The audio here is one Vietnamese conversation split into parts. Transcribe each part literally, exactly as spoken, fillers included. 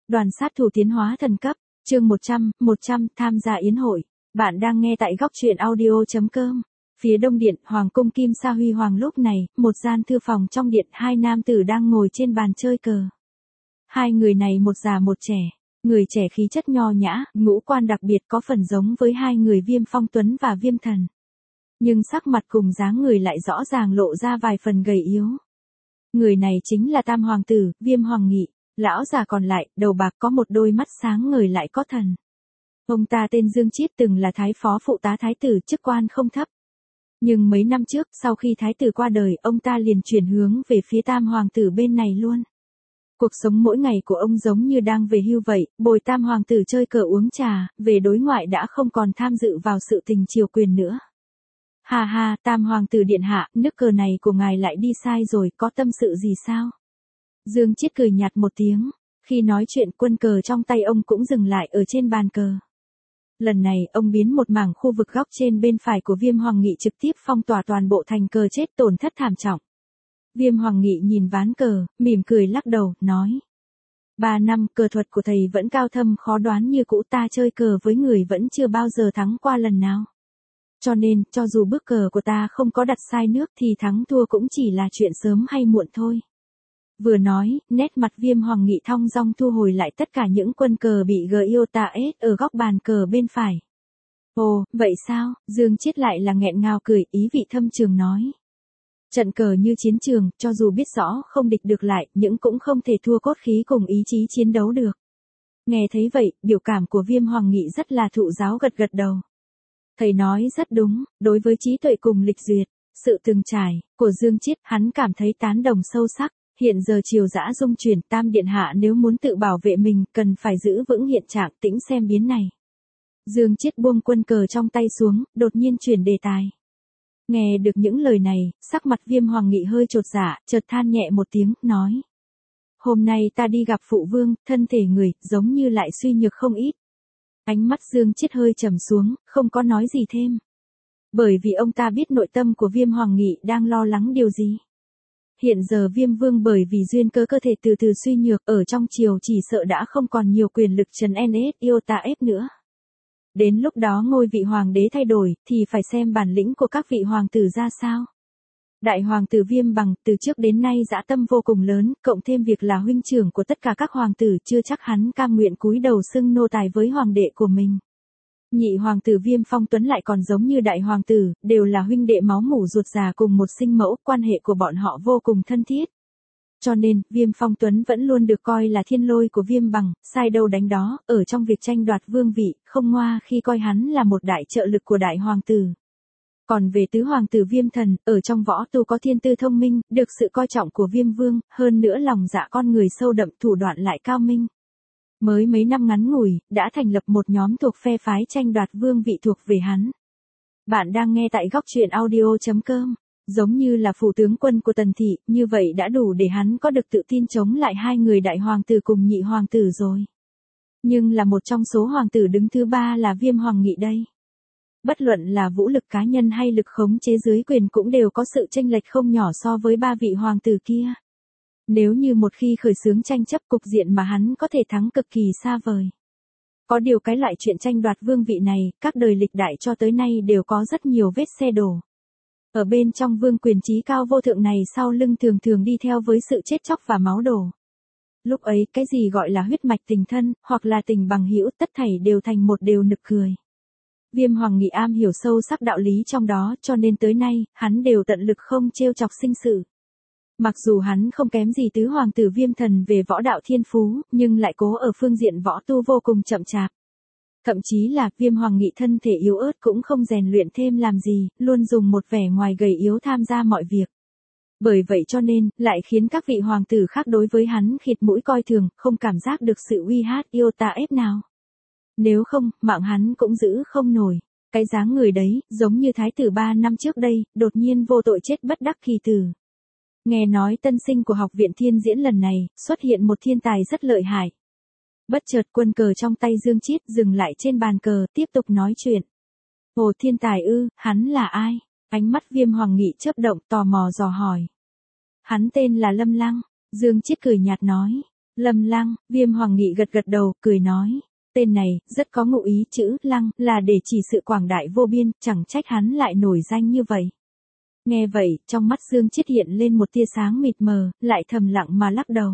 Đoàn sát thủ tiến hóa thần cấp, chương một trăm, một trăm, tham gia yến hội. Bạn đang nghe tại góc truyện audio.com. Phía đông điện, Hoàng cung Kim Sa Huy Hoàng lúc này, một gian thư phòng trong điện, hai nam tử đang ngồi trên bàn chơi cờ. Hai người này một già một trẻ, người trẻ khí chất nho nhã, ngũ quan đặc biệt có phần giống với hai người Viêm Phong Tuấn và Viêm Thần. Nhưng sắc mặt cùng dáng người lại rõ ràng lộ ra vài phần gầy yếu. Người này chính là Tam Hoàng tử, Viêm Hoàng Nghị. Lão già còn lại, đầu bạc có một đôi mắt sáng ngời lại có thần. Ông ta tên Dương Chiết từng là thái phó phụ tá thái tử, chức quan không thấp. Nhưng mấy năm trước, sau khi thái tử qua đời, ông ta liền chuyển hướng về phía Tam Hoàng tử bên này luôn. Cuộc sống mỗi ngày của ông giống như đang về hưu vậy, bồi Tam Hoàng tử chơi cờ uống trà, về đối ngoại đã không còn tham dự vào sự tình triều quyền nữa. Hà hà, Tam Hoàng tử điện hạ, nước cờ này của ngài lại đi sai rồi, có tâm sự gì sao? Dương Chiết cười nhạt một tiếng, khi nói chuyện quân cờ trong tay ông cũng dừng lại ở trên bàn cờ. Lần này ông biến một mảng khu vực góc trên bên phải của Viêm Hoàng Nghị trực tiếp phong tỏa toàn bộ thành cờ chết tổn thất thảm trọng. Viêm Hoàng Nghị nhìn ván cờ, mỉm cười lắc đầu, nói. Ba năm cờ thuật của thầy vẫn cao thâm khó đoán như cũ, ta chơi cờ với người vẫn chưa bao giờ thắng qua lần nào. Cho nên, cho dù bước cờ của ta không có đặt sai nước thì thắng thua cũng chỉ là chuyện sớm hay muộn thôi. Vừa nói, nét mặt Viêm Hoàng Nghị thong dong thu hồi lại tất cả những quân cờ bị Giota ép ở góc bàn cờ bên phải. Ồ, vậy sao? Dương Chiết lại là nghẹn ngào cười, ý vị thâm trường nói. Trận cờ như chiến trường, cho dù biết rõ không địch được lại, nhưng cũng không thể thua cốt khí cùng ý chí chiến đấu được. Nghe thấy vậy, biểu cảm của Viêm Hoàng Nghị rất là thụ giáo, gật gật đầu. Thầy nói rất đúng, đối với trí tuệ cùng lịch duyệt, sự từng trải của Dương Chiết, hắn cảm thấy tán đồng sâu sắc. Hiện giờ triều dã dung chuyển, Tam điện hạ nếu muốn tự bảo vệ mình, cần phải giữ vững hiện trạng, tĩnh xem biến này. Dương Chiết buông quân cờ trong tay xuống, đột nhiên chuyển đề tài. Nghe được những lời này, sắc mặt Viêm Hoàng Nghị hơi chột dạ, chợt than nhẹ một tiếng, nói. Hôm nay ta đi gặp phụ vương, thân thể người, giống như lại suy nhược không ít. Ánh mắt Dương Chiết hơi trầm xuống, không có nói gì thêm. Bởi vì ông ta biết nội tâm của Viêm Hoàng Nghị đang lo lắng điều gì. Hiện giờ Viêm Vương bởi vì duyên cớ cơ thể từ từ suy nhược, ở trong triều chỉ sợ đã không còn nhiều quyền lực trấn en ét Iota ép nữa. Đến lúc đó ngôi vị hoàng đế thay đổi, thì phải xem bản lĩnh của các vị hoàng tử ra sao. Đại hoàng tử Viêm Bằng từ trước đến nay dã tâm vô cùng lớn, cộng thêm việc là huynh trưởng của tất cả các hoàng tử, chưa chắc hắn cam nguyện cúi đầu xưng nô tài với hoàng đệ của mình. Nhị hoàng tử Viêm Phong Tuấn lại còn giống như đại hoàng tử, đều là huynh đệ máu mủ ruột già cùng một sinh mẫu, quan hệ của bọn họ vô cùng thân thiết. Cho nên, Viêm Phong Tuấn vẫn luôn được coi là thiên lôi của Viêm Bằng, sai đâu đánh đó, ở trong việc tranh đoạt vương vị, không ngoa khi coi hắn là một đại trợ lực của đại hoàng tử. Còn về tứ hoàng tử Viêm Thần, ở trong võ tu có thiên tư thông minh, được sự coi trọng của Viêm Vương, hơn nữa lòng dạ con người sâu đậm, thủ đoạn lại cao minh. Mới mấy năm ngắn ngủi, đã thành lập một nhóm thuộc phe phái tranh đoạt vương vị thuộc về hắn. Bạn đang nghe tại góc truyện audio.com, giống như là phủ tướng quân của Tần Thị, như vậy đã đủ để hắn có được tự tin chống lại hai người đại hoàng tử cùng nhị hoàng tử rồi. Nhưng là một trong số hoàng tử đứng thứ ba là Viêm Hoàng Nghị đây. Bất luận là vũ lực cá nhân hay lực khống chế dưới quyền cũng đều có sự chênh lệch không nhỏ so với ba vị hoàng tử kia. Nếu như một khi khởi xướng tranh chấp, cục diện mà hắn có thể thắng cực kỳ xa vời. Có điều cái loại chuyện tranh đoạt vương vị này, các đời lịch đại cho tới nay đều có rất nhiều vết xe đổ. Ở bên trong vương quyền trí cao vô thượng này sau lưng thường thường đi theo với sự chết chóc và máu đổ. Lúc ấy, cái gì gọi là huyết mạch tình thân, hoặc là tình bằng hữu, tất thảy đều thành một đều nực cười. Viêm Hoàng Nghị am hiểu sâu sắc đạo lý trong đó, cho nên tới nay, hắn đều tận lực không trêu chọc sinh sự. Mặc dù hắn không kém gì tứ hoàng tử Viêm Thần về võ đạo thiên phú, nhưng lại cố ở phương diện võ tu vô cùng chậm chạp. Thậm chí là Viêm Hoàng Nghị thân thể yếu ớt cũng không rèn luyện thêm làm gì, luôn dùng một vẻ ngoài gầy yếu tham gia mọi việc. Bởi vậy cho nên, lại khiến các vị hoàng tử khác đối với hắn khịt mũi coi thường, không cảm giác được sự uy hát Iota ép nào. Nếu không, mạng hắn cũng giữ không nổi. Cái dáng người đấy, giống như thái tử ba năm trước đây, đột nhiên vô tội chết bất đắc kỳ tử. Nghe nói tân sinh của học viện thiên diễn lần này, xuất hiện một thiên tài rất lợi hại. Bất chợt quân cờ trong tay Dương Chiết dừng lại trên bàn cờ, tiếp tục nói chuyện. Ồ, thiên tài ư, hắn là ai? Ánh mắt Viêm Hoàng Nghị chớp động, tò mò dò hỏi. Hắn tên là Lâm Lăng, Dương Chiết cười nhạt nói. Lâm Lăng, Viêm Hoàng Nghị gật gật đầu, cười nói. Tên này, rất có ngụ ý, chữ Lăng, là để chỉ sự quảng đại vô biên, chẳng trách hắn lại nổi danh như vậy. Nghe vậy, trong mắt Dương Chiết hiện lên một tia sáng mịt mờ, lại thầm lặng mà lắc đầu.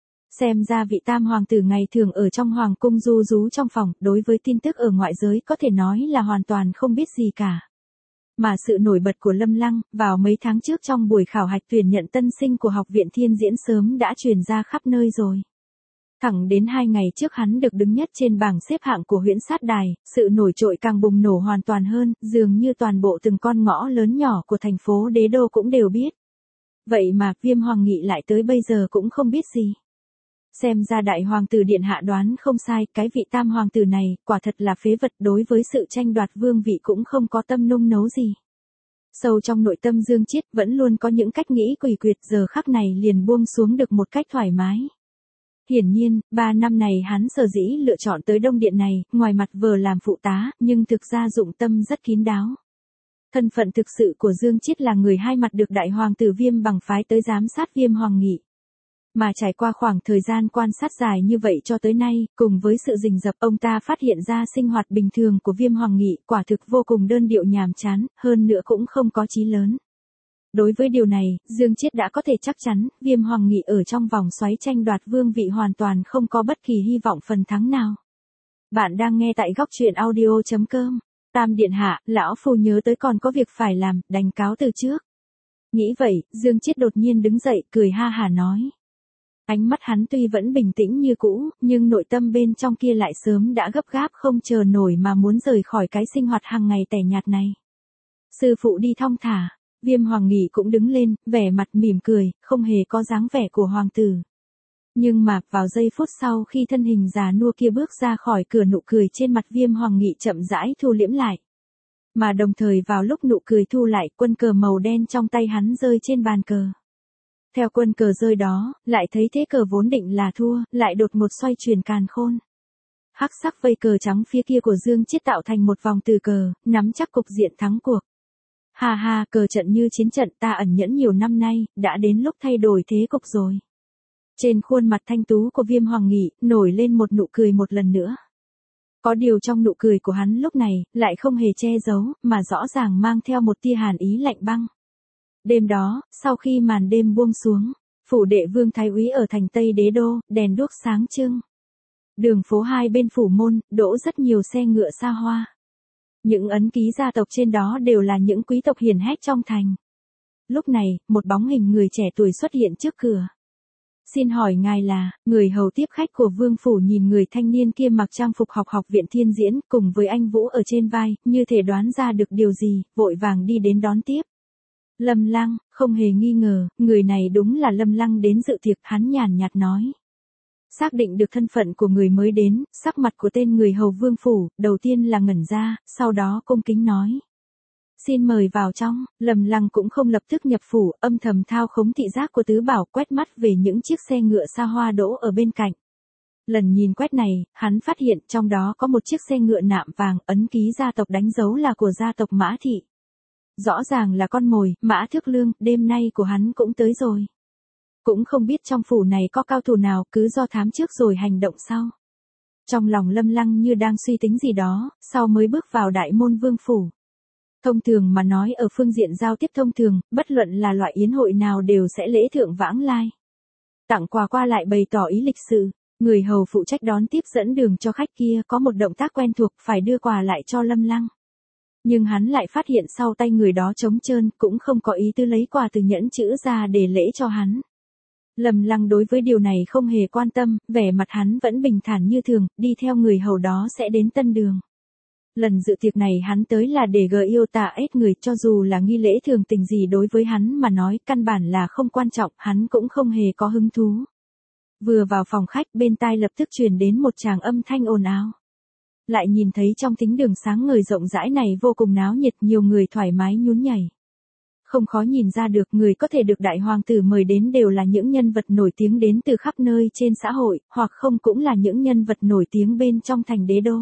Xem ra vị tam hoàng tử ngày thường ở trong hoàng cung du rú trong phòng, đối với tin tức ở ngoại giới có thể nói là hoàn toàn không biết gì cả. Mà sự nổi bật của Lâm Lăng, vào mấy tháng trước trong buổi khảo hạch tuyển nhận tân sinh của Học viện Thiên Diễn sớm đã truyền ra khắp nơi rồi. Thẳng đến hai ngày trước hắn được đứng nhất trên bảng xếp hạng của huyễn sát đài, sự nổi trội càng bùng nổ hoàn toàn hơn, dường như toàn bộ từng con ngõ lớn nhỏ của thành phố Đế Đô cũng đều biết. Vậy mà, Viêm Hoàng Nghị lại tới bây giờ cũng không biết gì. Xem ra đại hoàng tử điện hạ đoán không sai, cái vị tam hoàng tử này, quả thật là phế vật, đối với sự tranh đoạt vương vị cũng không có tâm nung nấu gì. Sâu trong nội tâm Dương Chiết vẫn luôn có những cách nghĩ quỷ quyệt, giờ khắc này liền buông xuống được một cách thoải mái. Hiển nhiên, ba năm này hắn sở dĩ lựa chọn tới Đông Điện này, ngoài mặt vờ làm phụ tá, nhưng thực ra dụng tâm rất kín đáo. Thân phận thực sự của Dương Chiết là người hai mặt được đại hoàng tử Viêm bằng phái tới giám sát Viêm Hoàng Nghị. Mà trải qua khoảng thời gian quan sát dài như vậy cho tới nay, cùng với sự rình rập, ông ta phát hiện ra sinh hoạt bình thường của Viêm Hoàng Nghị quả thực vô cùng đơn điệu nhàm chán, hơn nữa cũng không có chí lớn. Đối với điều này, Dương Chiết đã có thể chắc chắn, Viêm Hoàng Nghị ở trong vòng xoáy tranh đoạt vương vị hoàn toàn không có bất kỳ hy vọng phần thắng nào. Bạn đang nghe tại góc truyện audio chấm com. Tam điện hạ, lão phu nhớ tới còn có việc phải làm, đành cáo từ trước. Nghĩ vậy, Dương Chiết đột nhiên đứng dậy, cười ha hả nói. Ánh mắt hắn tuy vẫn bình tĩnh như cũ, nhưng nội tâm bên trong kia lại sớm đã gấp gáp không chờ nổi mà muốn rời khỏi cái sinh hoạt hàng ngày tẻ nhạt này. Sư phụ đi thong thả, Viêm Hoàng Nghị cũng đứng lên, vẻ mặt mỉm cười, không hề có dáng vẻ của hoàng tử. Nhưng mà, vào giây phút sau khi thân hình già nua kia bước ra khỏi cửa, nụ cười trên mặt Viêm Hoàng Nghị chậm rãi thu liễm lại. Mà đồng thời vào lúc nụ cười thu lại, quân cờ màu đen trong tay hắn rơi trên bàn cờ. Theo quân cờ rơi đó, lại thấy thế cờ vốn định là thua, lại đột một xoay chuyển càn khôn. Hắc sắc vây cờ trắng phía kia của Dương Chiết tạo thành một vòng từ cờ, nắm chắc cục diện thắng cuộc. Hà hà, cờ trận như chiến trận ta ẩn nhẫn nhiều năm nay, đã đến lúc thay đổi thế cục rồi. Trên khuôn mặt thanh tú của Viêm Hoàng Nghị, nổi lên một nụ cười một lần nữa. Có điều trong nụ cười của hắn lúc này, lại không hề che giấu, mà rõ ràng mang theo một tia hàn ý lạnh băng. Đêm đó, sau khi màn đêm buông xuống, phủ đệ Vương Thái Úy ở thành Tây Đế Đô, đèn đuốc sáng trưng. Đường phố hai bên phủ môn, đỗ rất nhiều xe ngựa xa hoa. Những ấn ký gia tộc trên đó đều là những quý tộc hiển hách trong thành. Lúc này, một bóng hình người trẻ tuổi xuất hiện trước cửa. Xin hỏi ngài là, người hầu tiếp khách của Vương Phủ nhìn người thanh niên kia mặc trang phục học Học viện Thiên Diễn, cùng với anh Vũ ở trên vai, như thể đoán ra được điều gì, vội vàng đi đến đón tiếp. Lâm Lăng, không hề nghi ngờ, người này đúng là Lâm Lăng đến dự tiệc, hắn nhàn nhạt nói. Xác định được thân phận của người mới đến, sắc mặt của tên người hầu Vương Phủ, đầu tiên là ngẩn ra, sau đó cung kính nói. Xin mời vào trong, Lâm Lăng cũng không lập tức nhập phủ, âm thầm thao khống thị giác của tứ bảo, quét mắt về những chiếc xe ngựa xa hoa đỗ ở bên cạnh. Lần nhìn quét này, hắn phát hiện trong đó có một chiếc xe ngựa nạm vàng, ấn ký gia tộc đánh dấu là của gia tộc Mã Thị. Rõ ràng là con mồi, Mã Thước Lương, đêm nay của hắn cũng tới rồi. Cũng không biết trong phủ này có cao thủ nào, cứ do thám trước rồi hành động sau. Trong lòng Lâm Lăng như đang suy tính gì đó, sau mới bước vào đại môn Vương Phủ. Thông thường mà nói, ở phương diện giao tiếp thông thường, bất luận là loại yến hội nào đều sẽ lễ thượng vãng lai. Tặng quà qua lại bày tỏ ý lịch sự, người hầu phụ trách đón tiếp dẫn đường cho khách kia có một động tác quen thuộc, phải đưa quà lại cho Lâm Lăng. Nhưng hắn lại phát hiện sau tay người đó trống trơn, cũng không có ý tư lấy quà từ nhẫn chữ ra để lễ cho hắn. Lâm Lăng đối với điều này không hề quan tâm, vẻ mặt hắn vẫn bình thản như thường, đi theo người hầu đó sẽ đến tân đường. Lần dự tiệc này hắn tới là để gờ yêu tà ết người, cho dù là nghi lễ thường tình gì đối với hắn mà nói, căn bản là không quan trọng, hắn cũng không hề có hứng thú. Vừa vào phòng khách, bên tai lập tức truyền đến một tràng âm thanh ồn ào. Lại nhìn thấy trong thính đường sáng ngời rộng rãi này vô cùng náo nhiệt, nhiều người thoải mái nhún nhảy. Không khó nhìn ra được, người có thể được đại hoàng tử mời đến đều là những nhân vật nổi tiếng đến từ khắp nơi trên xã hội, hoặc không cũng là những nhân vật nổi tiếng bên trong thành Đế Đô.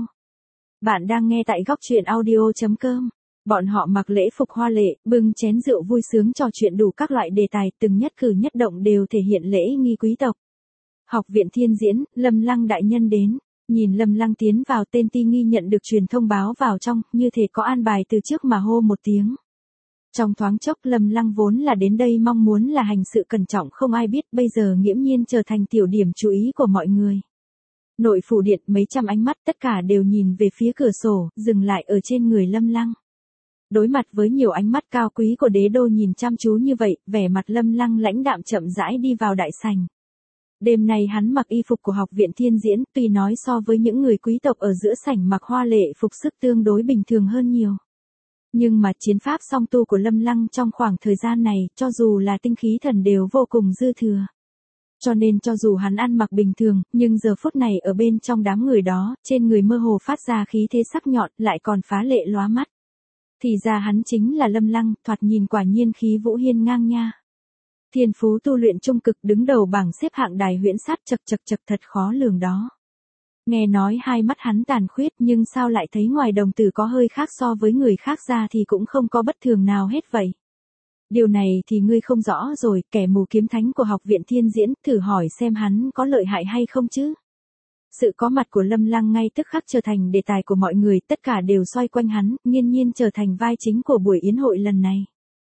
Bạn đang nghe tại góc truyện audio chấm com. Bọn họ mặc lễ phục hoa lệ, bưng chén rượu vui sướng trò chuyện đủ các loại đề tài, từng nhất cử nhất động đều thể hiện lễ nghi quý tộc. Học viện Thiên Diễn, Lâm Lăng đại nhân đến. Nhìn Lâm Lăng tiến vào, tên Ti Nghi nhận được truyền thông báo vào trong, như thể có an bài từ trước mà hô một tiếng. Trong thoáng chốc Lâm Lăng vốn là đến đây mong muốn là hành sự cẩn trọng không ai biết, bây giờ nghiễm nhiên trở thành tiểu điểm chú ý của mọi người. Nội phủ điện mấy trăm ánh mắt tất cả đều nhìn về phía cửa sổ, dừng lại ở trên người Lâm Lăng. Đối mặt với nhiều ánh mắt cao quý của đế đô nhìn chăm chú như vậy, vẻ mặt Lâm Lăng lãnh đạm chậm rãi đi vào đại sảnh. Đêm nay hắn mặc y phục của Học viện Thiên Diễn, tuy nói so với những người quý tộc ở giữa sảnh mặc hoa lệ phục sức tương đối bình thường hơn nhiều. Nhưng mà chiến pháp song tu của Lâm Lăng trong khoảng thời gian này, cho dù là tinh khí thần đều vô cùng dư thừa. Cho nên cho dù hắn ăn mặc bình thường, nhưng giờ phút này ở bên trong đám người đó, trên người mơ hồ phát ra khí thế sắc nhọn, lại còn phá lệ lóa mắt. Thì ra hắn chính là Lâm Lăng, thoạt nhìn quả nhiên khí vũ hiên ngang nha. Thiên phú tu luyện trung cực, đứng đầu bảng xếp hạng đài huyễn sát, chật chật chật thật khó lường đó. Nghe nói hai mắt hắn tàn khuyết, nhưng sao lại thấy ngoài đồng tử có hơi khác so với người khác ra thì cũng không có bất thường nào hết vậy. Điều này thì ngươi không rõ rồi, kẻ mù kiếm thánh của Học viện Thiên Diễn, thử hỏi xem hắn có lợi hại hay không chứ. Sự có mặt của Lâm Lăng ngay tức khắc trở thành đề tài của mọi người, tất cả đều xoay quanh hắn, nghiên nhiên trở thành vai chính của buổi yến hội lần này.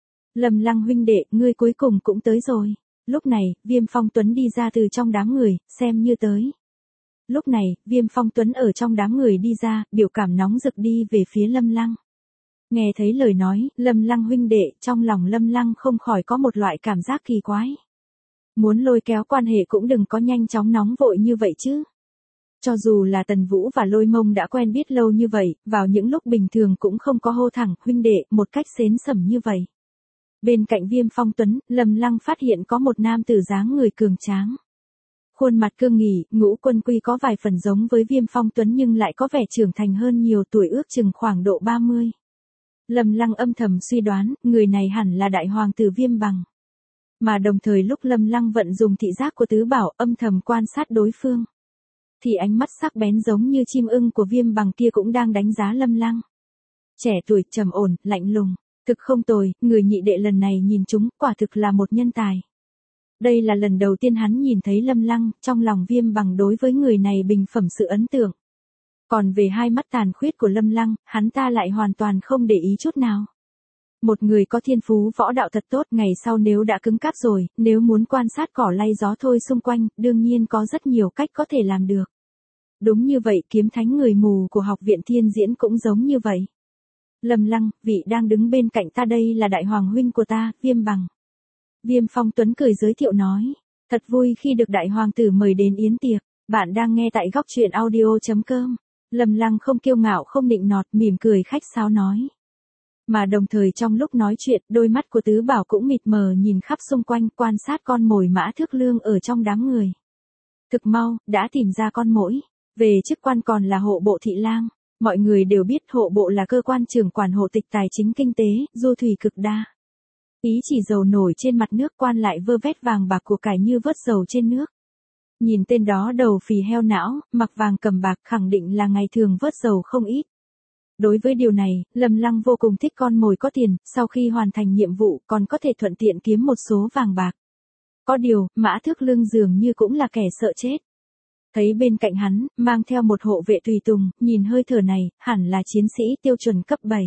Lâm Lăng huynh đệ, ngươi cuối cùng cũng tới rồi. Lúc này, Viêm Phong Tuấn đi ra từ trong đám người, xem như tới. Lúc này, Viêm Phong Tuấn ở trong đám người đi ra, biểu cảm nóng rực đi về phía Lâm Lăng. Nghe thấy lời nói, Lâm Lăng huynh đệ, trong lòng Lâm Lăng không khỏi có một loại cảm giác kỳ quái. Muốn lôi kéo quan hệ cũng đừng có nhanh chóng nóng vội như vậy chứ. Cho dù là Tần Vũ và Lôi Mông đã quen biết lâu như vậy, vào những lúc bình thường cũng không có hô thẳng huynh đệ một cách xến sẩm như vậy. Bên cạnh Viêm Phong Tuấn, Lâm Lăng phát hiện có một nam tử dáng người cường tráng. Khuôn mặt cương nghị, ngũ quân quy có vài phần giống với Viêm Phong Tuấn nhưng lại có vẻ trưởng thành hơn nhiều, tuổi ước chừng khoảng độ ba mươi. Lâm Lăng âm thầm suy đoán, người này hẳn là đại hoàng tử Viêm Bằng. Mà đồng thời lúc Lâm Lăng vận dùng thị giác của tứ bảo âm thầm quan sát đối phương, thì ánh mắt sắc bén giống như chim ưng của Viêm Bằng kia cũng đang đánh giá Lâm Lăng. Trẻ tuổi, trầm ổn, lạnh lùng, thực không tồi, người nhị đệ lần này nhìn chúng, quả thực là một nhân tài. Đây là lần đầu tiên hắn nhìn thấy Lâm Lăng, trong lòng Viêm Bằng đối với người này bình phẩm sự ấn tượng. Còn về hai mắt tàn khuyết của Lâm Lăng, hắn ta lại hoàn toàn không để ý chút nào. Một người có thiên phú võ đạo thật tốt, ngày sau nếu đã cứng cáp rồi, nếu muốn quan sát cỏ lay gió thôi xung quanh, đương nhiên có rất nhiều cách có thể làm được. Đúng như vậy, kiếm thánh người mù của Học viện Thiên Diễn cũng giống như vậy. Lâm Lăng, vị đang đứng bên cạnh ta đây là đại hoàng huynh của ta, Viêm Bằng. Viêm Phong Tuấn cười giới thiệu nói, thật vui khi được đại hoàng tử mời đến yến tiệc, bạn đang nghe tại góc truyện audio chấm com. Lâm Lăng không kiêu ngạo không nịnh nọt, mỉm cười khách sáo nói. Mà đồng thời trong lúc nói chuyện, đôi mắt của tứ bảo cũng mịt mờ nhìn khắp xung quanh, quan sát con mồi Mã Thước Lương ở trong đám người. Thực mau, đã tìm ra con mỗi, về chức quan còn là hộ bộ thị lang. Mọi người đều biết hộ bộ là cơ quan trưởng quản hộ tịch tài chính kinh tế, du thủy cực đa. Ý chỉ dầu nổi trên mặt nước, quan lại vơ vét vàng bạc của cải như vớt dầu trên nước. Nhìn tên đó đầu phì heo não, mặc vàng cầm bạc, khẳng định là ngày thường vớt dầu không ít. Đối với điều này, Lâm Lăng vô cùng thích con mồi có tiền, sau khi hoàn thành nhiệm vụ còn có thể thuận tiện kiếm một số vàng bạc. Có điều, Mã Thước Lương dường như cũng là kẻ sợ chết. Thấy bên cạnh hắn, mang theo một hộ vệ tùy tùng, nhìn hơi thở này, hẳn là chiến sĩ tiêu chuẩn cấp bảy.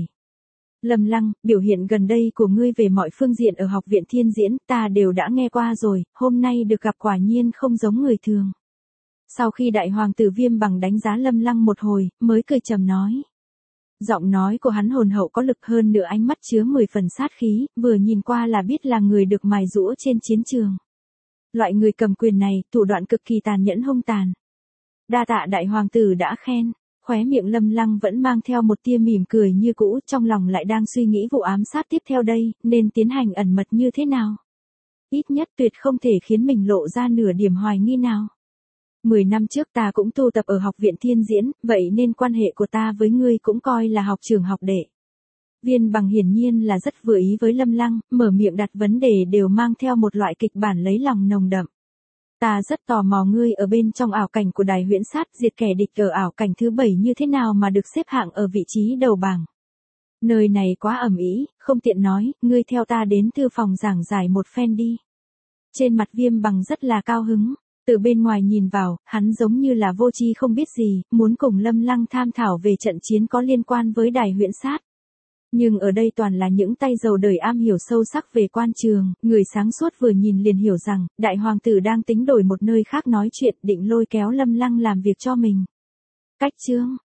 Lâm Lăng, biểu hiện gần đây của ngươi về mọi phương diện ở Học viện Thiên Diễn, ta đều đã nghe qua rồi, hôm nay được gặp quả nhiên không giống người thường. Sau khi đại hoàng tử Viêm Bằng đánh giá Lâm Lăng một hồi, mới cười trầm nói. Giọng nói của hắn hồn hậu có lực, hơn nữa ánh mắt chứa mười phần sát khí, vừa nhìn qua là biết là người được mài giũa trên chiến trường. Loại người cầm quyền này, thủ đoạn cực kỳ tàn nhẫn hung tàn. Đa tạ đại hoàng tử đã khen, khóe miệng Lâm Lăng vẫn mang theo một tia mỉm cười như cũ, trong lòng lại đang suy nghĩ vụ ám sát tiếp theo đây, nên tiến hành ẩn mật như thế nào. Ít nhất tuyệt không thể khiến mình lộ ra nửa điểm hoài nghi nào. Mười năm trước ta cũng tu tập ở Học viện Thiên Diễn, vậy nên quan hệ của ta với ngươi cũng coi là học trưởng học đệ. Viên Bằng hiển nhiên là rất vừa ý với Lâm Lăng, mở miệng đặt vấn đề đều mang theo một loại kịch bản lấy lòng nồng đậm. Ta rất tò mò ngươi ở bên trong ảo cảnh của đài huyễn sát diệt kẻ địch ở ảo cảnh thứ bảy như thế nào mà được xếp hạng ở vị trí đầu bảng. Nơi này quá ẩm ý, không tiện nói, ngươi theo ta đến thư phòng giảng giải một phen đi. Trên mặt Viêm Bằng rất là cao hứng. Từ bên ngoài nhìn vào, hắn giống như là vô tri không biết gì, muốn cùng Lâm Lăng tham thảo về trận chiến có liên quan với đài huyện sát. Nhưng ở đây toàn là những tay giàu đời am hiểu sâu sắc về quan trường, người sáng suốt vừa nhìn liền hiểu rằng, đại hoàng tử đang tính đổi một nơi khác nói chuyện định lôi kéo Lâm Lăng làm việc cho mình. Cách chương